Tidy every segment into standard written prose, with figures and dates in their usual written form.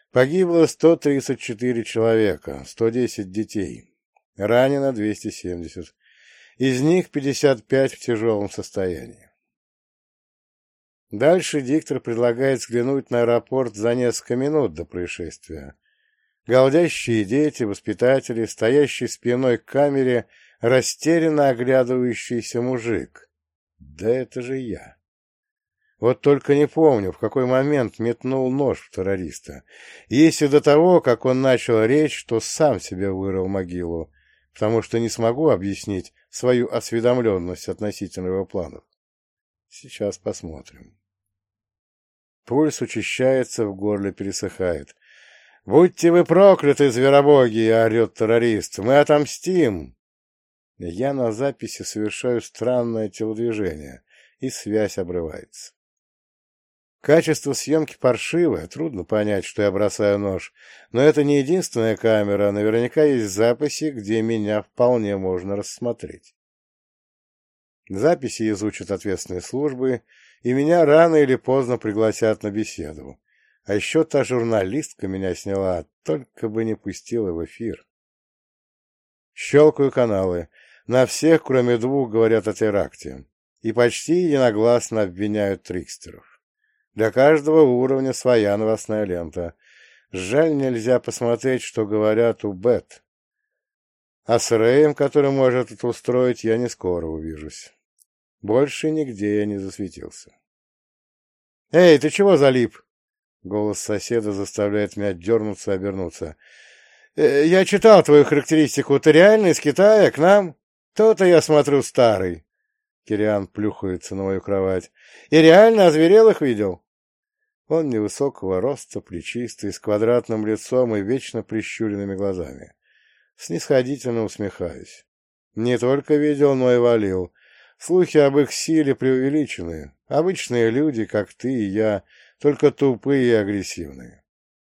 Погибло 134 человека, 110 детей. Ранено 270. Из них 55 в тяжелом состоянии. Дальше диктор предлагает взглянуть на аэропорт за несколько минут до происшествия. Голдящие дети, воспитатели, стоящий спиной к камере, растерянно оглядывающийся мужик. Да это же я. Вот только не помню, в какой момент метнул нож в террориста. Если до того, как он начал речь, то сам себе вырыл могилу, потому что не смогу объяснить свою осведомленность относительно его планов. Сейчас посмотрим. Пульс учащается, в горле пересыхает. «Будьте вы прокляты, зверобоги!» — орет террорист. «Мы отомстим!» Я на записи совершаю странное телодвижение, и связь обрывается. Качество съемки паршивое, трудно понять, что я бросаю нож, но это не единственная камера, наверняка есть записи, где меня вполне можно рассмотреть. Записи изучат ответственные службы, и меня рано или поздно пригласят на беседу. А еще та журналистка меня сняла, только бы не пустила в эфир. Щелкаю каналы. На всех, кроме двух, говорят о теракте. И почти единогласно обвиняют трикстеров. Для каждого уровня своя новостная лента. Жаль, нельзя посмотреть, что говорят у Бет. А с Рэем, который может это устроить, я не скоро увижусь. Больше нигде я не засветился. «Эй, ты чего залип?» Голос соседа заставляет меня дернуться и обернуться. «Я читал твою характеристику. Ты реально из Китая? К нам? То-то я смотрю старый». Кириан плюхается на мою кровать. «И реально озверелых видел?» Он невысокого роста, плечистый, с квадратным лицом и вечно прищуренными глазами. Снисходительно усмехаюсь. Не только видел, но и валил. Слухи об их силе преувеличены. Обычные люди, как ты и я, только тупые и агрессивные.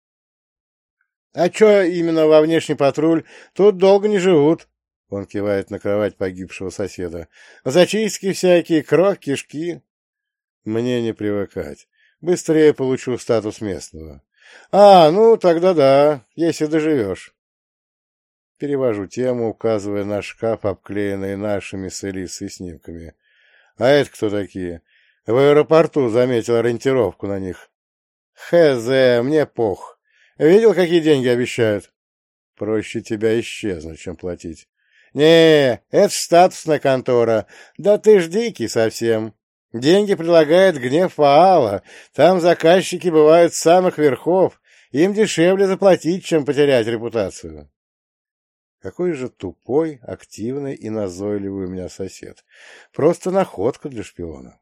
«А чё именно во внешний патруль? Тут долго не живут», — он кивает на кровать погибшего соседа. «Зачистки всякие, кровь, кишки». «Мне не привыкать. Быстрее получу статус местного». Ну, тогда да, если доживешь». Перевожу тему, указывая на шкаф, обклеенный нашими с Элисой снимками. «А это кто такие?» В аэропорту заметил ориентировку на них. «Хз, мне пох. Видел, какие деньги обещают?» «Проще тебя исчезнуть, чем платить». «Не, это ж статусная контора. Да ты ж дикий совсем. Деньги предлагает гнев Ваала. Там заказчики бывают с самых верхов. Им дешевле заплатить, чем потерять репутацию». Какой же тупой, активный и назойливый у меня сосед. Просто находка для шпиона.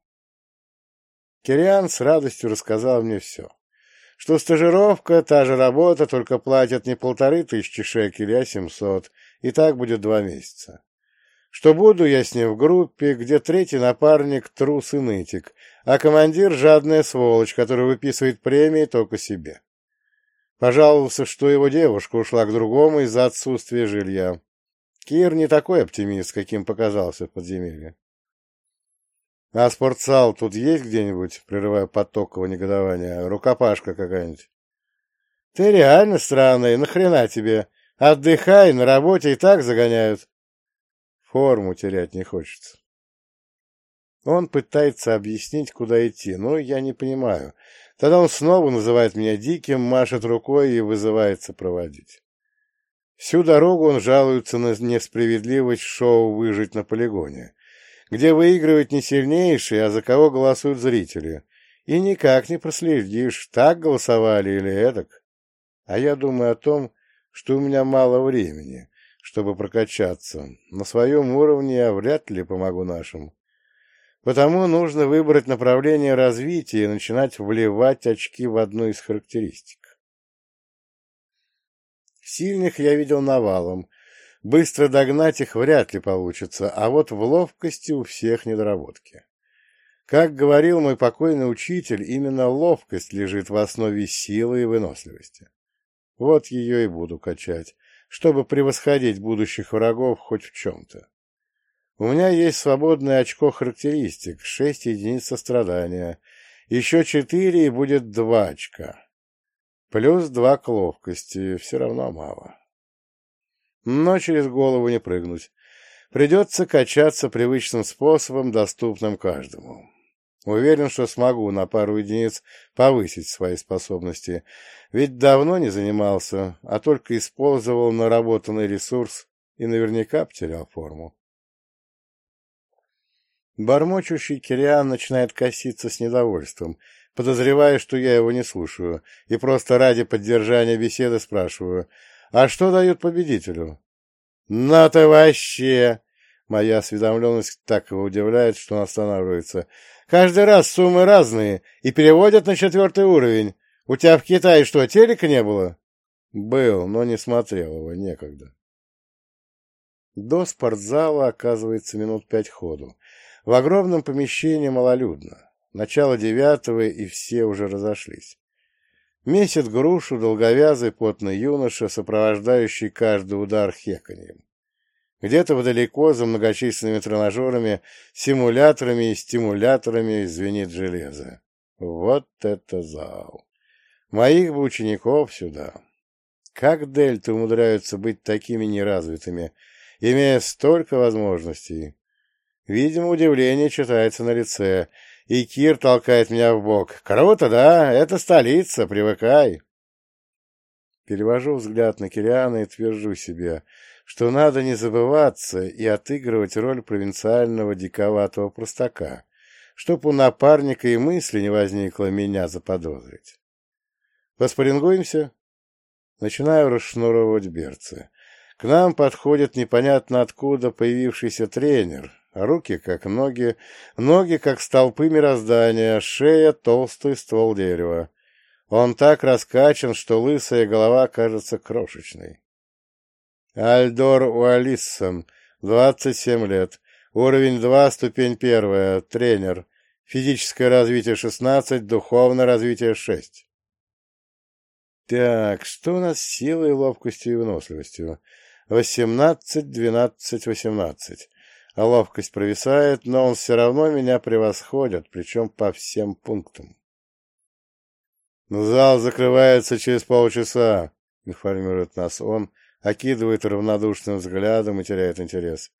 Кириан с радостью рассказал мне все. Что стажировка, та же работа, только платят не 1500 шекелей, а 700, и так будет 2 месяца. Что буду я с ним в группе, где третий напарник трус и нытик, а командир жадная сволочь, который выписывает премии только себе. Пожаловался, что его девушка ушла к другому из-за отсутствия жилья. Кир не такой оптимист, каким показался в подземелье. — А спортзал тут есть где-нибудь? — прерывая поток его негодования. — Рукопашка какая-нибудь? — Ты реально странный, нахрена тебе? Отдыхай, на работе и так загоняют. Форму терять не хочется. Он пытается объяснить, куда идти, но я не понимаю. Тогда он снова называет меня диким, машет рукой и вызывается проводить. Всю дорогу он жалуется на несправедливость шоу «Выжить на полигоне», где выигрывает не сильнейший, а за кого голосуют зрители. И никак не проследишь, так голосовали или эдак. А я думаю о том, что у меня мало времени, чтобы прокачаться. На своем уровне я вряд ли помогу нашим. Потому нужно выбрать направление развития и начинать вливать очки в одну из характеристик. Сильных я видел навалом. Быстро догнать их вряд ли получится, а вот в ловкости у всех недоработки. Как говорил мой покойный учитель, именно ловкость лежит в основе силы и выносливости. Вот ее и буду качать, чтобы превосходить будущих врагов хоть в чем-то. У меня есть свободное очко характеристик, 6 единиц сострадания, еще 4 и будет 2 очка. Плюс 2 к ловкости, все равно мало. Но через голову не прыгнуть. Придется качаться привычным способом, доступным каждому. Уверен, что смогу на пару единиц повысить свои способности, ведь давно не занимался, а только использовал наработанный ресурс и наверняка потерял форму. Бормочущий Кириан начинает коситься с недовольством, подозревая, что я его не слушаю, и просто ради поддержания беседы спрашиваю, а что дают победителю? «Ну ты вообще!» Моя осведомленность так его удивляет, что он останавливается. «Каждый раз суммы разные и переводят на 4-й уровень. У тебя в Китае что, телека не было?» «Был, но не смотрел его, некогда». До спортзала, оказывается, минут 5 ходу. В огромном помещении малолюдно. Начало 9-го, и все уже разошлись. Месит грушу долговязый потный юноша, сопровождающий каждый удар хеканьем. Где-то вдалеко, за многочисленными тренажерами, симуляторами и стимуляторами звенит железо. Вот это зал! Моих бы учеников сюда! Как дельты умудряются быть такими неразвитыми, имея столько возможностей? Видимо, удивление читается на лице, и Кир толкает меня в бок. «Круто, да? Это столица, привыкай!» Перевожу взгляд на Кириана и твержу себе, что надо не забываться и отыгрывать роль провинциального диковатого простака, чтоб у напарника и мысли не возникло меня заподозрить. «Поспорингуемся?» Начинаю расшнуровывать берцы. К нам подходит непонятно откуда появившийся тренер. Руки как ноги, ноги как столпы мироздания, шея — толстый ствол дерева. Он так раскачан, что лысая голова кажется крошечной. Альдор Уалиссон, 27 лет, уровень 2, ступень 1, тренер, физическое развитие 16, духовное развитие 6. Так, что у нас с силой, ловкостью и выносливостью? 18, 12, 18. А ловкость провисает, но он все равно меня превосходит, причем по всем пунктам. «Зал закрывается через полчаса», — информирует нас он, окидывает равнодушным взглядом и теряет интерес.